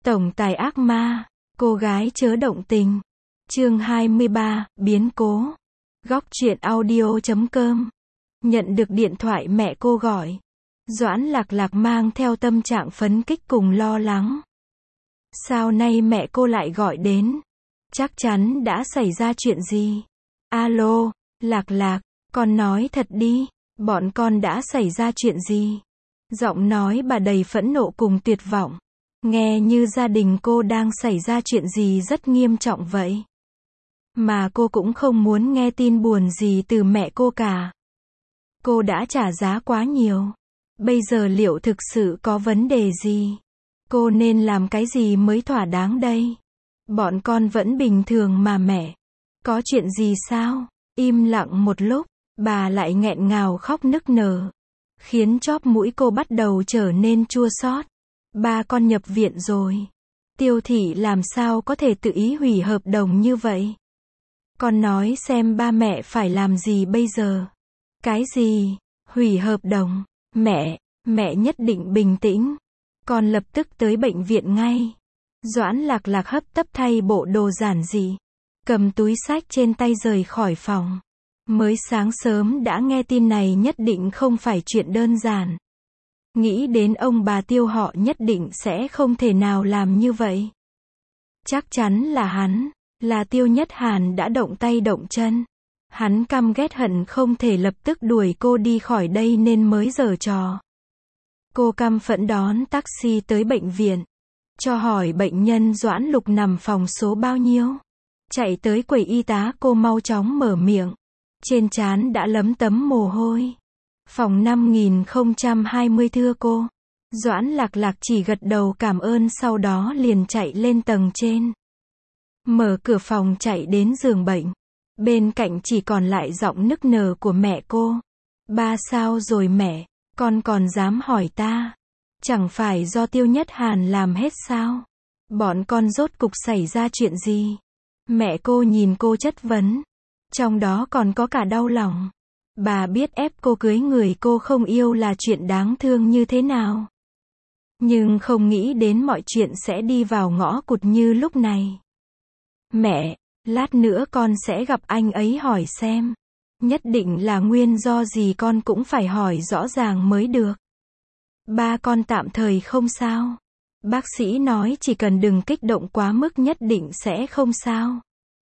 Tổng tài ác ma, cô gái chớ động tình. Chương 23, biến cố. Góc truyện audio.com. Nhận được điện thoại mẹ cô gọi. Doãn Lạc Lạc mang theo tâm trạng phấn kích cùng lo lắng. Sao nay mẹ cô lại gọi đến? Chắc chắn đã xảy ra chuyện gì? Alo, Lạc Lạc, con nói thật đi, bọn con đã xảy ra chuyện gì? Giọng nói bà đầy phẫn nộ cùng tuyệt vọng. Nghe như gia đình cô đang xảy ra chuyện gì rất nghiêm trọng vậy. Mà cô cũng không muốn nghe tin buồn gì từ mẹ cô cả. Cô đã trả giá quá nhiều. Bây giờ liệu thực sự có vấn đề gì? Cô nên làm cái gì mới thỏa đáng đây? Bọn con vẫn bình thường mà mẹ. Có chuyện gì sao? Im lặng một lúc, bà lại nghẹn ngào khóc nức nở. Khiến chóp mũi cô bắt đầu trở nên chua xót. Ba con nhập viện rồi. Tiêu Thị làm sao có thể tự ý hủy hợp đồng như vậy? Con nói xem ba mẹ phải làm gì bây giờ? Cái gì? Hủy hợp đồng? Mẹ nhất định bình tĩnh. Con lập tức tới bệnh viện ngay. Doãn Lạc Lạc hấp tấp thay bộ đồ giản dị, cầm túi xách trên tay rời khỏi phòng. Mới sáng sớm đã nghe tin này nhất định không phải chuyện đơn giản. Nghĩ đến ông bà Tiêu họ nhất định sẽ không thể nào làm như vậy. Chắc chắn là hắn, là Tiêu Nhất Hàn đã động tay động chân. Hắn căm ghét hận không thể lập tức đuổi cô đi khỏi đây nên mới giở trò. Cô căm phẫn đón taxi tới bệnh viện. Cho hỏi bệnh nhân Doãn Lục nằm phòng số bao nhiêu. Chạy tới quầy y tá cô mau chóng mở miệng. Trên trán đã lấm tấm mồ hôi. Phòng 5020 thưa cô. Doãn Lạc Lạc chỉ gật đầu cảm ơn sau đó liền chạy lên tầng trên. Mở cửa phòng chạy đến giường bệnh. Bên cạnh chỉ còn lại giọng nức nở của mẹ cô. Ba sao rồi mẹ, con còn dám hỏi ta. Chẳng phải do Tiêu Nhất Hàn làm hết sao? Bọn con rốt cục xảy ra chuyện gì? Mẹ cô nhìn cô chất vấn. Trong đó còn có cả đau lòng. Bà biết ép cô cưới người cô không yêu là chuyện đáng thương như thế nào. Nhưng không nghĩ đến mọi chuyện sẽ đi vào ngõ cụt như lúc này. Mẹ, lát nữa con sẽ gặp anh ấy hỏi xem. Nhất định là nguyên do gì con cũng phải hỏi rõ ràng mới được. Ba con tạm thời không sao. Bác sĩ nói chỉ cần đừng kích động quá mức nhất định sẽ không sao.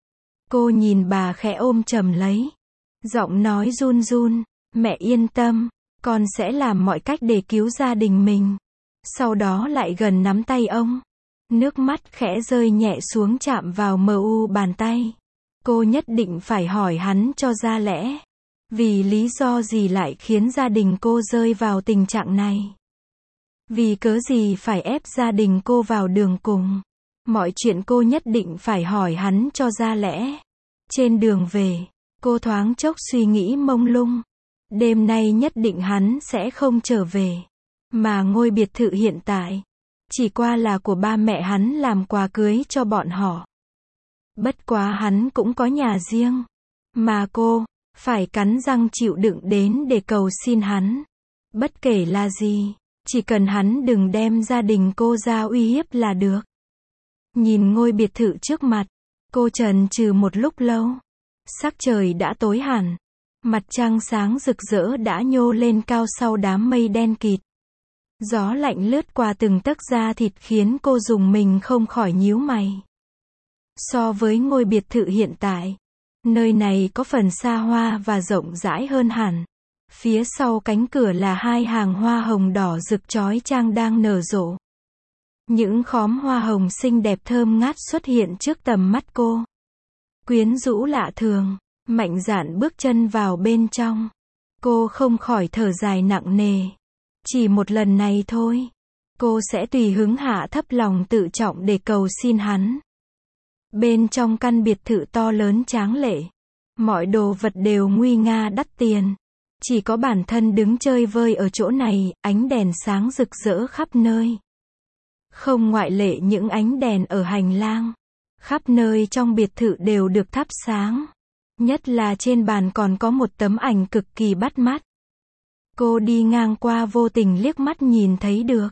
Cô nhìn bà khẽ ôm chầm lấy. Giọng nói run run. Mẹ yên tâm, con sẽ làm mọi cách để cứu gia đình mình. Sau đó lại gần nắm tay ông. Nước mắt khẽ rơi nhẹ xuống chạm vào mờ u bàn tay. Cô nhất định phải hỏi hắn cho ra lẽ. Vì lý do gì lại khiến gia đình cô rơi vào tình trạng này? Vì cớ gì phải ép gia đình cô vào đường cùng? Mọi chuyện cô nhất định phải hỏi hắn cho ra lẽ. Trên đường về, cô thoáng chốc suy nghĩ mông lung. Đêm nay nhất định hắn sẽ không trở về. Mà ngôi biệt thự hiện tại, chỉ qua là của ba mẹ hắn làm quà cưới cho bọn họ. Bất quá hắn cũng có nhà riêng. Mà cô, phải cắn răng chịu đựng đến để cầu xin hắn. Bất kể là gì, chỉ cần hắn đừng đem gia đình cô ra uy hiếp là được. Nhìn ngôi biệt thự trước mặt, cô chần chừ một lúc lâu. Sắc trời đã tối hẳn. Mặt trăng sáng rực rỡ đã nhô lên cao sau đám mây đen kịt. Gió lạnh lướt qua từng tấc da thịt khiến cô rùng mình không khỏi nhíu mày. So với ngôi biệt thự hiện tại, nơi này có phần xa hoa và rộng rãi hơn hẳn. Phía sau cánh cửa là hai hàng hoa hồng đỏ rực chói chang đang nở rộ. Những khóm hoa hồng xinh đẹp thơm ngát xuất hiện trước tầm mắt cô. Quyến rũ lạ thường, mạnh dạn bước chân vào bên trong. Cô không khỏi thở dài nặng nề. Chỉ một lần này thôi, cô sẽ tùy hứng hạ thấp lòng tự trọng để cầu xin hắn. Bên trong căn biệt thự to lớn tráng lệ, mọi đồ vật đều nguy nga đắt tiền. Chỉ có bản thân đứng chơi vơi ở chỗ này, ánh đèn sáng rực rỡ khắp nơi. Không ngoại lệ những ánh đèn ở hành lang. Khắp nơi trong biệt thự đều được thắp sáng. Nhất là trên bàn còn có một tấm ảnh cực kỳ bắt mắt. Cô đi ngang qua vô tình liếc mắt nhìn thấy được.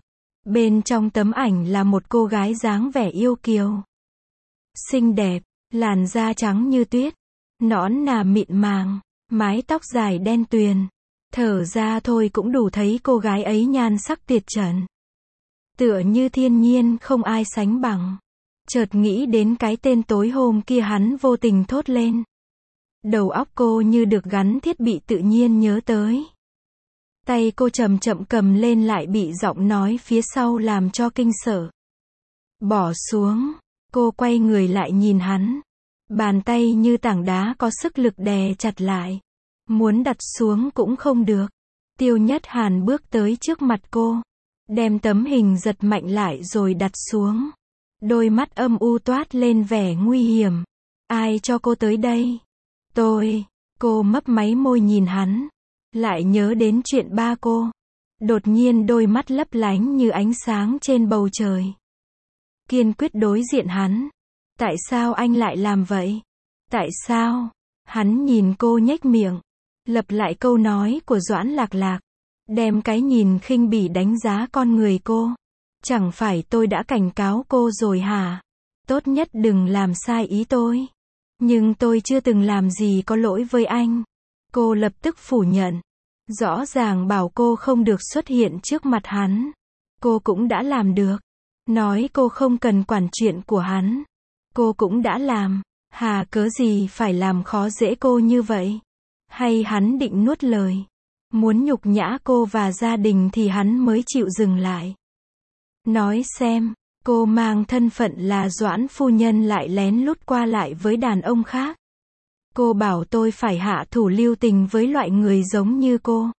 Bên trong tấm ảnh là một cô gái dáng vẻ yêu kiều. Xinh đẹp, làn da trắng như tuyết, nõn nà mịn màng, mái tóc dài đen tuyền. Thở ra thôi cũng đủ thấy cô gái ấy nhan sắc tuyệt trần. Tựa như thiên nhiên không ai sánh bằng. Chợt nghĩ đến cái tên tối hôm kia hắn vô tình thốt lên. Đầu óc cô như được gắn thiết bị tự nhiên nhớ tới. Tay cô chậm chậm cầm lên lại bị giọng nói phía sau làm cho kinh sợ. Bỏ xuống, cô quay người lại nhìn hắn. Bàn tay như tảng đá có sức lực đè chặt lại. Muốn đặt xuống cũng không được. Tiêu Nhất Hàn bước tới trước mặt cô. Đem tấm hình giật mạnh lại rồi đặt xuống. Đôi mắt âm u toát lên vẻ nguy hiểm. Ai cho cô tới đây? Tôi. Cô mấp máy môi nhìn hắn. Lại nhớ đến chuyện ba cô. Đột nhiên đôi mắt lấp lánh như ánh sáng trên bầu trời. Kiên quyết đối diện hắn. Tại sao anh lại làm vậy? Tại sao? Hắn nhìn cô nhếch miệng. Lặp lại câu nói của Doãn Lạc Lạc. Đem cái nhìn khinh bỉ đánh giá con người cô. Chẳng phải tôi đã cảnh cáo cô rồi hả? Tốt nhất đừng làm sai ý tôi. Nhưng tôi chưa từng làm gì có lỗi với anh. Cô lập tức phủ nhận. Rõ ràng bảo cô không được xuất hiện trước mặt hắn. Cô cũng đã làm được. Nói cô không cần quản chuyện của hắn. Cô cũng đã làm. Hà cớ gì phải làm khó dễ cô như vậy? Hay hắn định nuốt lời? Muốn nhục nhã cô và gia đình thì hắn mới chịu dừng lại. Nói xem, cô mang thân phận là Doãn phu nhân lại lén lút qua lại với đàn ông khác. Cô bảo tôi phải hạ thủ lưu tình với loại người giống như cô.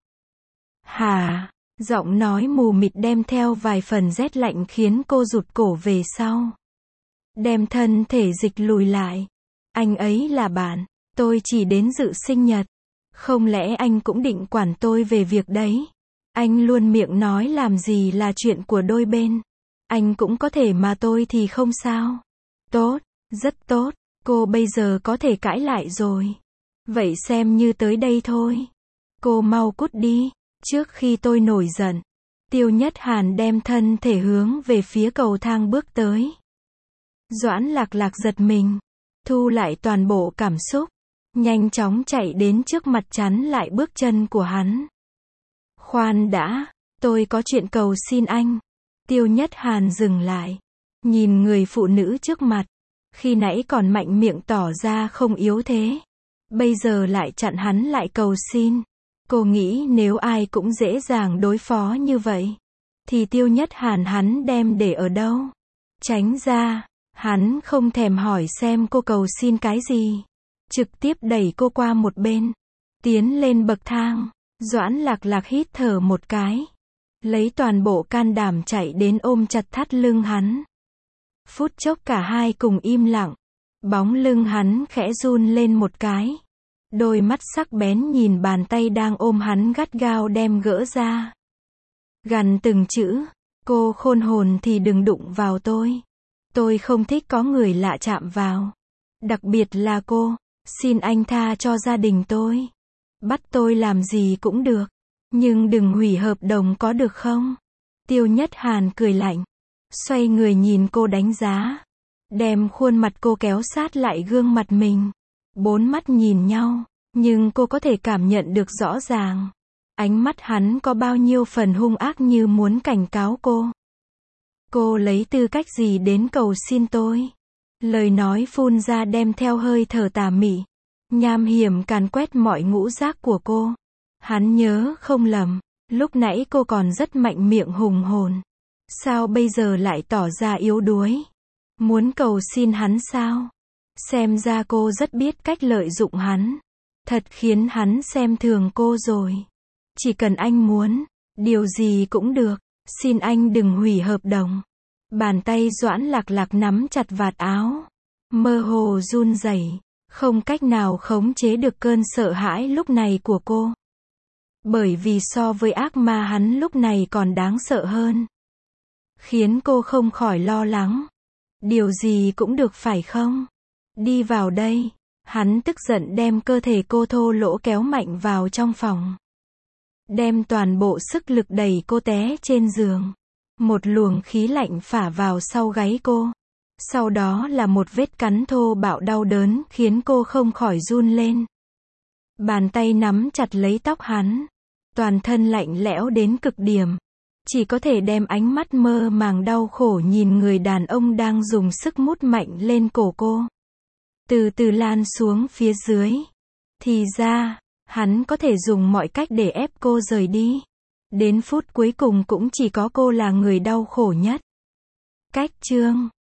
Hả? Giọng nói mù mịt đem theo vài phần rét lạnh khiến cô rụt cổ về sau. Đem thân thể dịch lùi lại. Anh ấy là bạn. Tôi chỉ đến dự sinh nhật. Không lẽ anh cũng định quản tôi về việc đấy? Anh luôn miệng nói làm gì là chuyện của đôi bên. Anh cũng có thể mà tôi thì không sao. Tốt, rất tốt. Cô bây giờ có thể cãi lại rồi. Vậy xem như tới đây thôi. Cô mau cút đi. Trước khi tôi nổi giận. Tiêu Nhất Hàn đem thân thể hướng về phía cầu thang bước tới. Doãn Lạc Lạc giật mình. Thu lại toàn bộ cảm xúc. Nhanh chóng chạy đến trước mặt chắn lại bước chân của hắn. Khoan đã, tôi có chuyện cầu xin anh. Tiêu Nhất Hàn dừng lại. Nhìn người phụ nữ trước mặt. Khi nãy còn mạnh miệng tỏ ra không yếu thế. Bây giờ lại chặn hắn lại cầu xin. Cô nghĩ nếu ai cũng dễ dàng đối phó như vậy. Thì Tiêu Nhất Hàn hắn đem để ở đâu? Tránh ra. Hắn không thèm hỏi xem cô cầu xin cái gì. Trực tiếp đẩy cô qua một bên. Tiến lên bậc thang. Doãn Lạc Lạc hít thở một cái. Lấy toàn bộ can đảm chạy đến ôm chặt thắt lưng hắn. Phút chốc cả hai cùng im lặng. Bóng lưng hắn khẽ run lên một cái. Đôi mắt sắc bén nhìn bàn tay đang ôm hắn gắt gao đem gỡ ra. Gằn từng chữ. Cô khôn hồn thì đừng đụng vào tôi. Tôi không thích có người lạ chạm vào. Đặc biệt là cô. Xin anh tha cho gia đình tôi. Bắt tôi làm gì cũng được. Nhưng đừng hủy hợp đồng có được không? Tiêu Nhất Hàn cười lạnh. Xoay người nhìn cô đánh giá. Đem khuôn mặt cô kéo sát lại gương mặt mình. Bốn mắt nhìn nhau. Nhưng cô có thể cảm nhận được rõ ràng. Ánh mắt hắn có bao nhiêu phần hung ác như muốn cảnh cáo cô. Cô lấy tư cách gì đến cầu xin tôi? Lời nói phun ra đem theo hơi thở tà mị. Nham hiểm càn quét mọi ngũ giác của cô. Hắn nhớ không lầm. Lúc nãy cô còn rất mạnh miệng hùng hồn. Sao bây giờ lại tỏ ra yếu đuối? Muốn cầu xin hắn sao? Xem ra cô rất biết cách lợi dụng hắn. Thật khiến hắn xem thường cô rồi. Chỉ cần anh muốn, điều gì cũng được. Xin anh đừng hủy hợp đồng. Bàn tay Doãn Lạc Lạc nắm chặt vạt áo. Mơ hồ run rẩy, không cách nào khống chế được cơn sợ hãi lúc này của cô. Bởi vì so với ác ma hắn lúc này còn đáng sợ hơn. Khiến cô không khỏi lo lắng. Điều gì cũng được phải không? Đi vào đây. Hắn tức giận đem cơ thể cô thô lỗ kéo mạnh vào trong phòng. Đem toàn bộ sức lực đẩy cô té trên giường. Một luồng khí lạnh phả vào sau gáy cô. Sau đó là một vết cắn thô bạo đau đớn khiến cô không khỏi run lên. Bàn tay nắm chặt lấy tóc hắn. Toàn thân lạnh lẽo đến cực điểm. Chỉ có thể đem ánh mắt mơ màng đau khổ nhìn người đàn ông đang dùng sức mút mạnh lên cổ cô. Từ từ lan xuống phía dưới. Thì ra, hắn có thể dùng mọi cách để ép cô rời đi. Đến phút cuối cùng cũng chỉ có cô là người đau khổ nhất. Cách chương